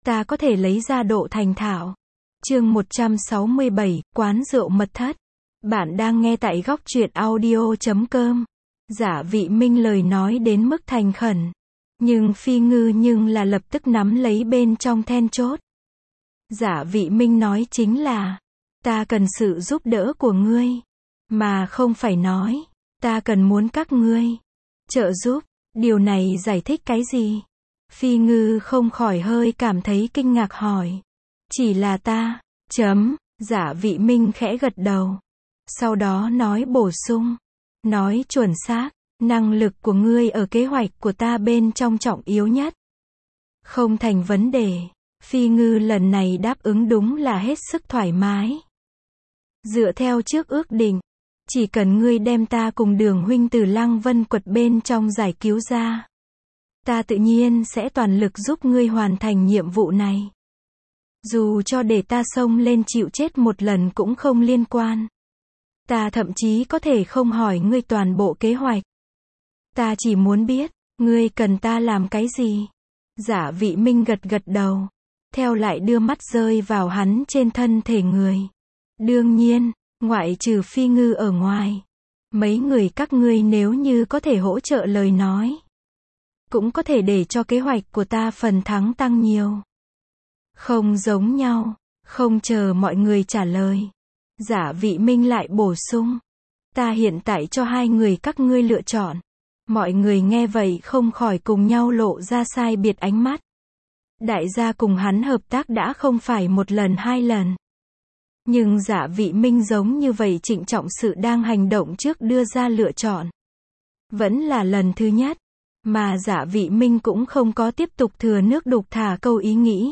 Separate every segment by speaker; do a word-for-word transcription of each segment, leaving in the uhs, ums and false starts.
Speaker 1: ta có thể lấy ra độ thành thạo. Chương một trăm sáu mươi bảy, quán rượu mật thất. Bạn đang nghe tại góc truyện audio chấm com. Giả Vị Minh lời nói đến mức thành khẩn. Nhưng Phi Ngư nhưng là lập tức nắm lấy bên trong then chốt. Giả Vị Minh nói chính là, ta cần sự giúp đỡ của ngươi. Mà không phải nói, ta cần muốn các ngươi trợ giúp. Điều này giải thích cái gì? Phi Ngư không khỏi hơi cảm thấy kinh ngạc hỏi. Chỉ là ta, chấm, Giả Vị Minh khẽ gật đầu. Sau đó nói bổ sung, nói chuẩn xác, năng lực của ngươi ở kế hoạch của ta bên trong trọng yếu nhất. Không thành vấn đề. Phi Ngư lần này đáp ứng đúng là hết sức thoải mái. Dựa theo trước ước định, chỉ cần ngươi đem ta cùng Đường huynh từ Lăng Vân Quật bên trong giải cứu ra, ta tự nhiên sẽ toàn lực giúp ngươi hoàn thành nhiệm vụ này. Dù cho để ta xông lên chịu chết một lần cũng không liên quan. Ta thậm chí có thể không hỏi ngươi toàn bộ kế hoạch. Ta chỉ muốn biết, ngươi cần ta làm cái gì? Giả Vị Minh gật gật đầu, theo lại đưa mắt rơi vào hắn trên thân thể người. Đương nhiên, ngoại trừ Phi Ngư ở ngoài, mấy người các ngươi nếu như có thể hỗ trợ lời nói, cũng có thể để cho kế hoạch của ta phần thắng tăng nhiều. Không giống nhau. Không chờ mọi người trả lời, Giả Vị Minh lại bổ sung, ta hiện tại cho hai người các ngươi lựa chọn. Mọi người nghe vậy không khỏi cùng nhau lộ ra sai biệt ánh mắt. Đại gia cùng hắn hợp tác đã không phải một lần hai lần. Nhưng Giả Vị Minh giống như vậy trịnh trọng sự đang hành động trước đưa ra lựa chọn. Vẫn là lần thứ nhất, mà Giả Vị Minh cũng không có tiếp tục thừa nước đục thả câu ý nghĩ.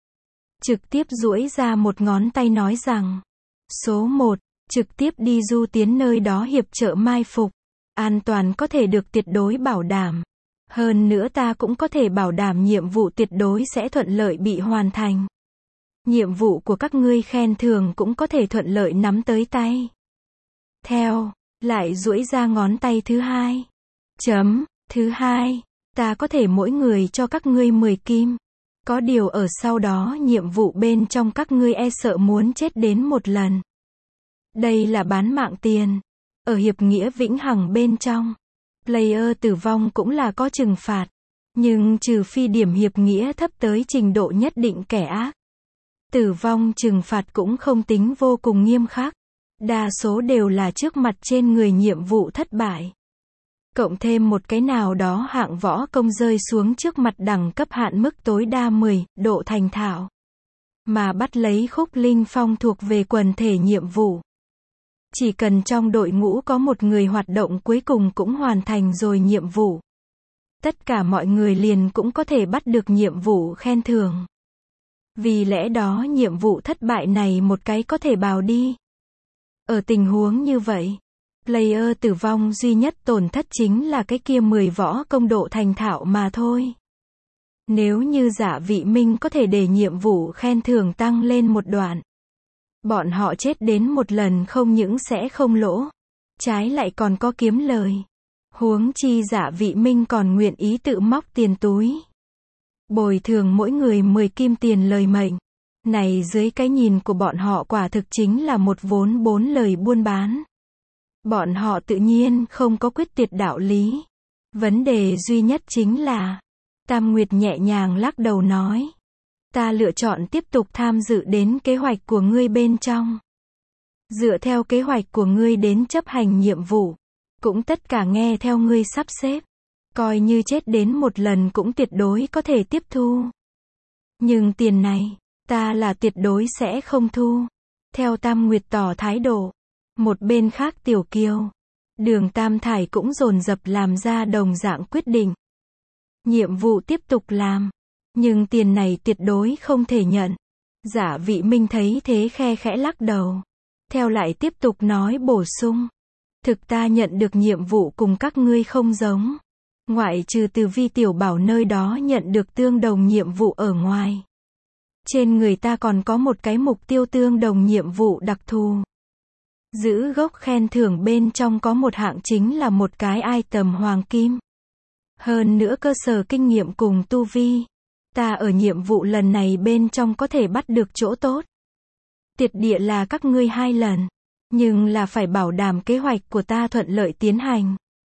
Speaker 1: Trực tiếp duỗi ra một ngón tay nói rằng, số một, trực tiếp đi du tiến nơi đó hiệp trợ mai phục. An toàn có thể được tuyệt đối bảo đảm. Hơn nữa ta cũng có thể bảo đảm nhiệm vụ tuyệt đối sẽ thuận lợi bị hoàn thành. Nhiệm vụ của các ngươi khen thưởng cũng có thể thuận lợi nắm tới tay. Theo, lại duỗi ra ngón tay thứ hai. Chấm, thứ hai, ta có thể mỗi người cho các ngươi mười kim. Có điều ở sau đó nhiệm vụ bên trong các ngươi e sợ muốn chết đến một lần. Đây là bán mạng tiền. Ở hiệp nghĩa vĩnh hằng bên trong, player tử vong cũng là có trừng phạt. Nhưng trừ phi điểm hiệp nghĩa thấp tới trình độ nhất định kẻ ác, tử vong trừng phạt cũng không tính vô cùng nghiêm khắc. Đa số đều là trước mặt trên người nhiệm vụ thất bại. Cộng thêm một cái nào đó hạng võ công rơi xuống trước mặt đẳng cấp hạn mức tối đa mười, độ thành thạo. Mà bắt lấy khúc linh phong thuộc về quần thể nhiệm vụ. Chỉ cần trong đội ngũ có một người hoạt động cuối cùng cũng hoàn thành rồi nhiệm vụ, tất cả mọi người liền cũng có thể bắt được nhiệm vụ khen thưởng. Vì lẽ đó nhiệm vụ thất bại này một cái có thể bào đi. Ở tình huống như vậy, player tử vong duy nhất tổn thất chính là cái kia mười võ công độ thành thạo mà thôi. Nếu như Giả Vị Minh có thể để nhiệm vụ khen thưởng tăng lên một đoạn, bọn họ chết đến một lần không những sẽ không lỗ, trái lại còn có kiếm lời. Huống chi Giả Vị Minh còn nguyện ý tự móc tiền túi, bồi thường mỗi người mười kim tiền lời mệnh. Này dưới cái nhìn của bọn họ quả thực chính là một vốn bốn lời buôn bán. Bọn họ tự nhiên không có quyết tuyệt đạo lý. Vấn đề duy nhất chính là, Tam Nguyệt nhẹ nhàng lắc đầu nói, ta lựa chọn tiếp tục tham dự đến kế hoạch của ngươi bên trong. Dựa theo kế hoạch của ngươi đến chấp hành nhiệm vụ, cũng tất cả nghe theo ngươi sắp xếp. Coi như chết đến một lần cũng tuyệt đối có thể tiếp thu. Nhưng tiền này, ta là tuyệt đối sẽ không thu. Theo Tam Nguyệt tỏ thái độ. Một bên khác Tiểu Kiều, Đường Tam Thải cũng dồn dập làm ra đồng dạng quyết định. Nhiệm vụ tiếp tục làm. Nhưng tiền này tuyệt đối không thể nhận. Giả Vị Minh thấy thế khe khẽ lắc đầu. Theo lại tiếp tục nói bổ sung. Thực ta nhận được nhiệm vụ cùng các ngươi không giống. Ngoại trừ từ Vi Tiểu Bảo nơi đó nhận được tương đồng nhiệm vụ ở ngoài. Trên người ta còn có một cái mục tiêu tương đồng nhiệm vụ đặc thù. Giữ gốc khen thưởng bên trong có một hạng chính là một cái item hoàng kim. Hơn nữa cơ sở kinh nghiệm cùng tu vi. Ta ở nhiệm vụ lần này bên trong có thể bắt được chỗ tốt. Tiệt địa là các ngươi hai lần. Nhưng là phải bảo đảm kế hoạch của ta thuận lợi tiến hành.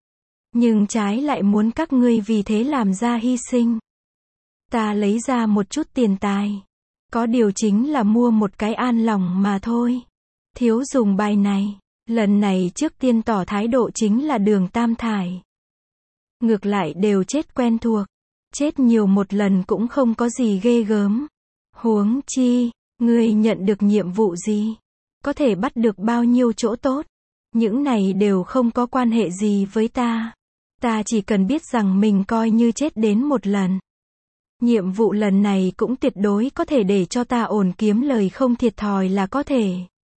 Speaker 1: Nhưng trái lại muốn các ngươi vì thế làm ra hy sinh. Ta lấy ra một chút tiền tài. Có điều chính là mua một cái an lòng mà thôi. Thiếu dùng bài này. Lần này trước tiên tỏ thái độ chính là Đường Tam Thải. Ngược lại đều chết quen thuộc. Chết nhiều một lần cũng không có gì ghê gớm. Huống chi, ngươi nhận được nhiệm vụ gì? Có thể bắt được bao nhiêu chỗ tốt? Những này đều không có quan hệ gì với ta. Ta chỉ cần biết rằng mình coi như chết đến một lần. Nhiệm vụ lần này cũng tuyệt đối có thể để cho ta ổn kiếm lời không thiệt thòi là có thể.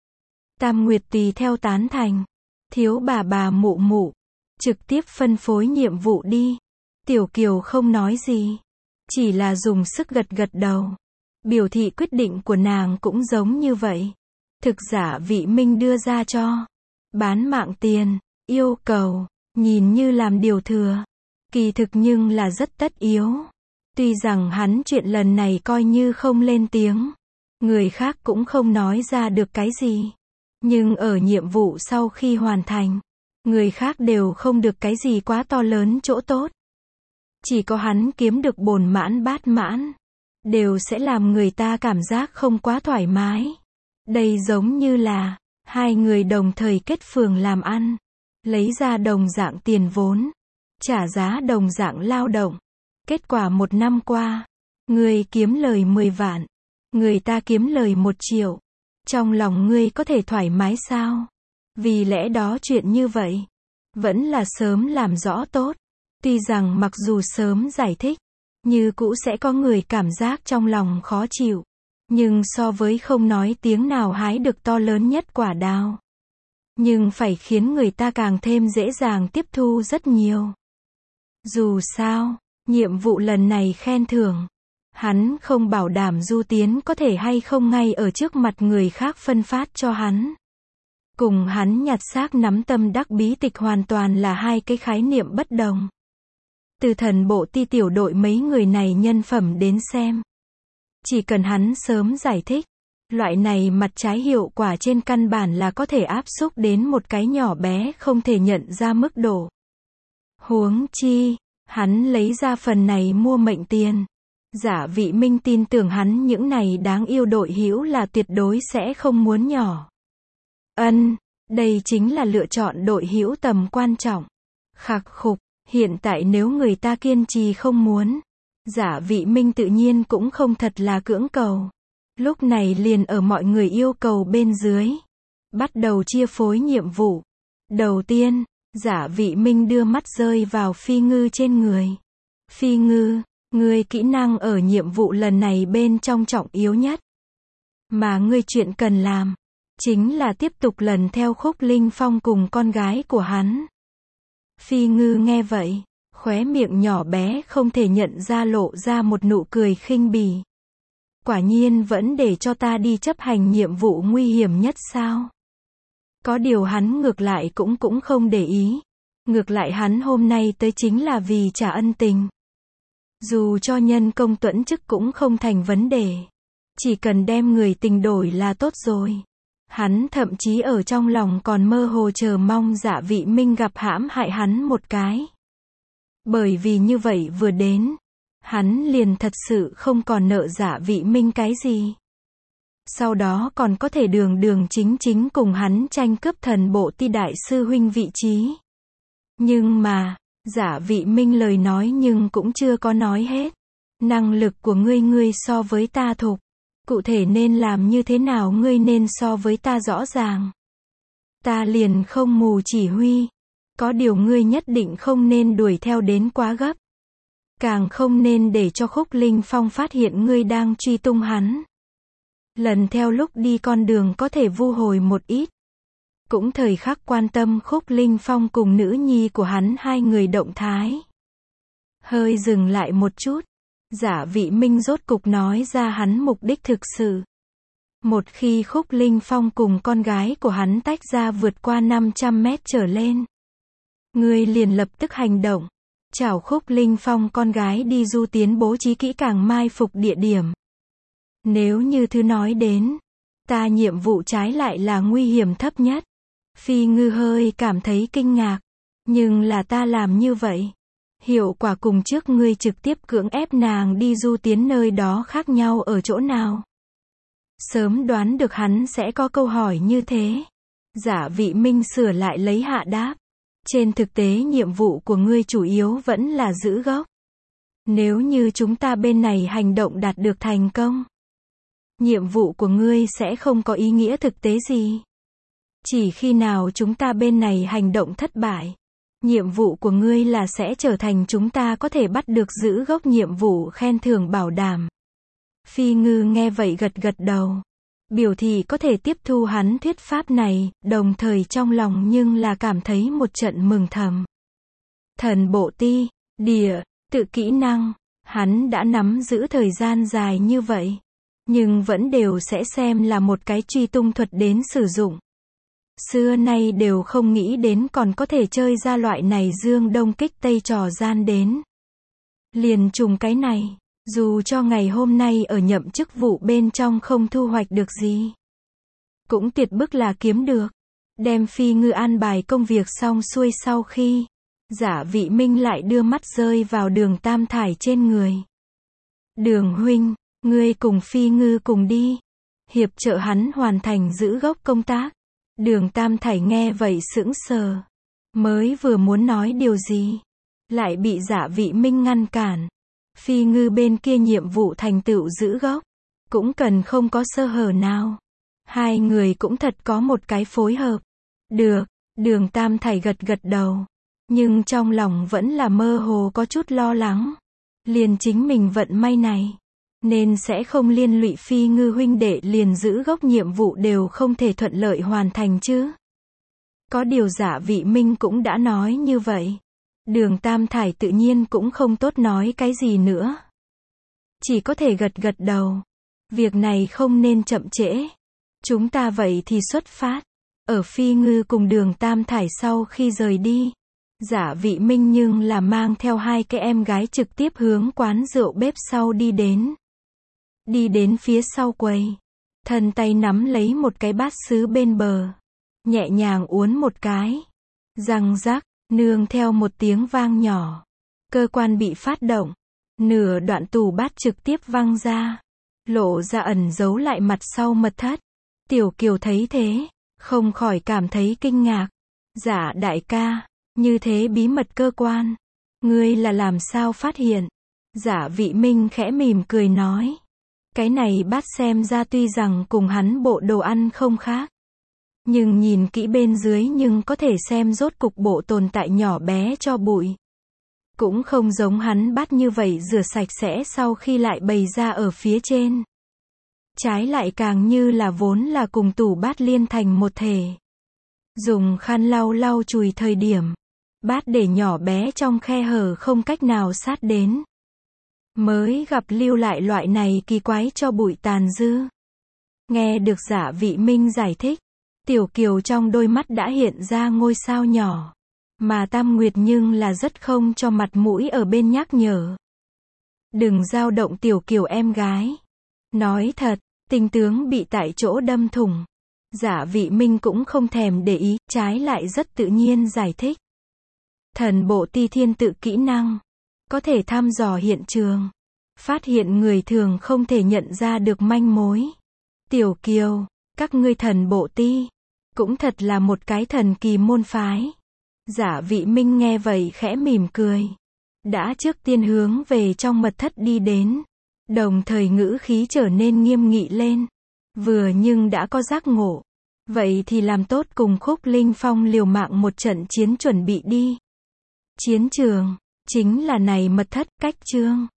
Speaker 1: Tam Nguyệt tùy theo tán thành. Thiếu bà bà mụ mụ. Trực tiếp phân phối nhiệm vụ đi. Tiểu Kiều không nói gì. Chỉ là dùng sức gật gật đầu. Biểu thị quyết định của nàng cũng giống như vậy. Thực giả Vị Minh đưa ra cho. Bán mạng tiền. Yêu cầu. Nhìn như làm điều thừa. Kỳ thực nhưng là rất tất yếu. Tuy rằng hắn chuyện lần này coi như không lên tiếng. Người khác cũng không nói ra được cái gì. Nhưng ở nhiệm vụ sau khi hoàn thành. Người khác đều không được cái gì quá to lớn chỗ tốt. Chỉ có hắn kiếm được bồn mãn bát mãn. Đều sẽ làm người ta cảm giác không quá thoải mái. Đây giống như là hai người đồng thời kết phường làm ăn. Lấy ra đồng dạng tiền vốn. Trả giá đồng dạng lao động. Kết quả một năm qua. Người kiếm lời mười vạn. Người ta kiếm lời một triệu. Trong lòng ngươi có thể thoải mái sao? Vì lẽ đó chuyện như vậy. Vẫn là sớm làm rõ tốt. Tuy rằng mặc dù sớm giải thích. Như cũ sẽ có người cảm giác trong lòng khó chịu. Nhưng so với không nói tiếng nào hái được to lớn nhất quả đào. Nhưng phải khiến người ta càng thêm dễ dàng tiếp thu rất nhiều. Dù sao, nhiệm vụ lần này khen thưởng. Hắn không bảo đảm Du Tiến có thể hay không ngay ở trước mặt người khác phân phát cho hắn. Cùng hắn nhặt xác nắm tâm đắc bí tịch hoàn toàn là hai cái khái niệm bất đồng. Từ thần bộ ti tiểu đội mấy người này nhân phẩm đến xem. Chỉ cần hắn sớm giải thích. Loại này mặt trái hiệu quả trên căn bản là có thể áp xúc đến một cái nhỏ bé không thể nhận ra mức độ. Huống chi, hắn lấy ra phần này mua mệnh tiền. Giả Vị Minh tin tưởng hắn những này đáng yêu đội hữu là tuyệt đối sẽ không muốn nhỏ. Ân, đây chính là lựa chọn đội hữu tầm quan trọng. Khạc khục, hiện tại nếu người ta kiên trì không muốn. Giả Vị Minh tự nhiên cũng không thật là cưỡng cầu. Lúc này liền ở mọi người yêu cầu bên dưới. Bắt đầu chia phối nhiệm vụ. Đầu tiên, Giả Vị Minh đưa mắt rơi vào Phi Ngư trên người. Phi Ngư, ngươi kỹ năng ở nhiệm vụ lần này bên trong trọng yếu nhất. Mà ngươi chuyện cần làm. Chính là tiếp tục lần theo Khúc Linh Phong cùng con gái của hắn. Phi Ngư nghe vậy. Khóe miệng nhỏ bé không thể nhận ra lộ ra một nụ cười khinh bỉ. Quả nhiên vẫn để cho ta đi chấp hành nhiệm vụ nguy hiểm nhất sao? Có điều hắn ngược lại cũng cũng không để ý. Ngược lại hắn hôm nay tới chính là vì trả ân tình. Dù cho nhân công tuẫn chức cũng không thành vấn đề. Chỉ cần đem người tình đổi là tốt rồi. Hắn thậm chí ở trong lòng còn mơ hồ chờ mong Giả Vị Minh gặp hãm hại hắn một cái. Bởi vì như vậy vừa đến, hắn liền thật sự không còn nợ Giả Vị Minh cái gì. Sau đó còn có thể đường đường chính chính cùng hắn tranh cướp thần bộ ti đại sư huynh vị trí. Nhưng mà, Giả Vị Minh lời nói nhưng cũng chưa có nói hết. Năng lực của ngươi ngươi so với ta thục. Cụ thể nên làm như thế nào ngươi nên so với ta rõ ràng. Ta liền không mù chỉ huy. Có điều ngươi nhất định không nên đuổi theo đến quá gấp. Càng không nên để cho Khúc Linh Phong phát hiện ngươi đang truy tung hắn. Lần theo lúc đi con đường có thể vu hồi một ít. Cũng thời khắc quan tâm Khúc Linh Phong cùng nữ nhi của hắn hai người động thái. Hơi dừng lại một chút. Giả Vị Minh rốt cục nói ra hắn mục đích thực sự. Một khi Khúc Linh Phong cùng con gái của hắn tách ra vượt qua năm trăm mét trở lên. Ngươi liền lập tức hành động. Chào Khúc Linh Phong con gái đi du tiến bố trí kỹ càng mai phục địa điểm. Nếu như thứ nói đến, ta nhiệm vụ trái lại là nguy hiểm thấp nhất. Phi Ngư hơi cảm thấy kinh ngạc. Nhưng là ta làm như vậy. Hiệu quả cùng trước ngươi trực tiếp cưỡng ép nàng đi du tiến nơi đó khác nhau ở chỗ nào? Sớm đoán được hắn sẽ có câu hỏi như thế. Giả Vị Minh sửa lại lấy hạ đáp. Trên thực tế nhiệm vụ của ngươi chủ yếu vẫn là giữ gốc. Nếu như chúng ta bên này hành động đạt được thành công, nhiệm vụ của ngươi sẽ không có ý nghĩa thực tế gì. Chỉ khi nào chúng ta bên này hành động thất bại, nhiệm vụ của ngươi là sẽ trở thành chúng ta có thể bắt được giữ gốc nhiệm vụ khen thưởng bảo đảm. Phi Ngư nghe vậy gật gật đầu. Biểu thị có thể tiếp thu hắn thuyết pháp này, đồng thời trong lòng nhưng là cảm thấy một trận mừng thầm. Thần bộ ti, địa, tự kỹ năng, hắn đã nắm giữ thời gian dài như vậy. Nhưng vẫn đều sẽ xem là một cái truy tung thuật đến sử dụng. Xưa nay đều không nghĩ đến còn có thể chơi ra loại này dương đông kích tây trò gian đến. Liền trùng cái này. Dù cho ngày hôm nay ở nhậm chức vụ bên trong không thu hoạch được gì, cũng tuyệt bức là kiếm được. Đem Phi Ngư an bài công việc xong xuôi sau khi, Giả Vị Minh lại đưa mắt rơi vào Đường Tam Thải trên người. Đường huynh, ngươi cùng Phi Ngư cùng đi, hiệp trợ hắn hoàn thành giữ gốc công tác. Đường Tam Thải nghe vậy sững sờ, mới vừa muốn nói điều gì, lại bị Giả Vị Minh ngăn cản. Phi Ngư bên kia nhiệm vụ thành tựu giữ gốc, cũng cần không có sơ hở nào. Hai người cũng thật có một cái phối hợp. Được, Đường Tam Thải gật gật đầu. Nhưng trong lòng vẫn là mơ hồ có chút lo lắng. Liền chính mình vận may này, nên sẽ không liên lụy Phi Ngư huynh đệ liền giữ gốc nhiệm vụ đều không thể thuận lợi hoàn thành chứ. Có điều Giả Vị Minh cũng đã nói như vậy. Đường Tam Thải tự nhiên cũng không tốt nói cái gì nữa. Chỉ có thể gật gật đầu. Việc này không nên chậm trễ. Chúng ta vậy thì xuất phát. Ở Phi Ngư cùng Đường Tam Thải sau khi rời đi, Giả Vị Minh nhưng là mang theo hai cái em gái trực tiếp hướng quán rượu bếp sau đi đến. Đi đến phía sau quầy, thân tay nắm lấy một cái bát sứ bên bờ, nhẹ nhàng uốn một cái. Răng rắc, nương theo một tiếng vang nhỏ, cơ quan bị phát động, nửa đoạn tủ bát trực tiếp văng ra, lộ ra ẩn giấu lại mặt sau mật thất. Tiểu Kiều thấy thế, không khỏi cảm thấy kinh ngạc. Giả đại ca, như thế bí mật cơ quan, ngươi là làm sao phát hiện? Giả Vị Minh khẽ mỉm cười nói, cái này bát xem ra tuy rằng cùng hắn bộ đồ ăn không khác, nhưng nhìn kỹ bên dưới nhưng có thể xem rốt cục bộ tồn tại nhỏ bé cho bụi. Cũng không giống hắn bát như vậy rửa sạch sẽ sau khi lại bày ra ở phía trên. Trái lại càng như là vốn là cùng tủ bát liên thành một thể. Dùng khăn lau lau chùi thời điểm, bát để nhỏ bé trong khe hở không cách nào sát đến. Mới gặp lưu lại loại này kỳ quái cho bụi tàn dư. Nghe được Giả Vị Minh giải thích, Tiểu Kiều trong đôi mắt đã hiện ra ngôi sao nhỏ. Mà Tam Nguyệt nhưng là rất không cho mặt mũi ở bên nhắc nhở. Đừng dao động Tiểu Kiều em gái. Nói thật, tinh tướng bị tại chỗ đâm thủng. Giả Vị Minh cũng không thèm để ý, trái lại rất tự nhiên giải thích. Thần bộ ti thiên tự kỹ năng, có thể thăm dò hiện trường, phát hiện người thường không thể nhận ra được manh mối. Tiểu Kiều, các ngươi thần bộ ti, cũng thật là một cái thần kỳ môn phái. Giả Vị Minh nghe vậy khẽ mỉm cười. Đã trước tiên hướng về trong mật thất đi đến. Đồng thời ngữ khí trở nên nghiêm nghị lên. Vừa nhưng đã có giác ngộ. Vậy thì làm tốt cùng Khúc Linh Phong liều mạng một trận chiến chuẩn bị đi. Chiến trường, chính là này mật thất, cách chương.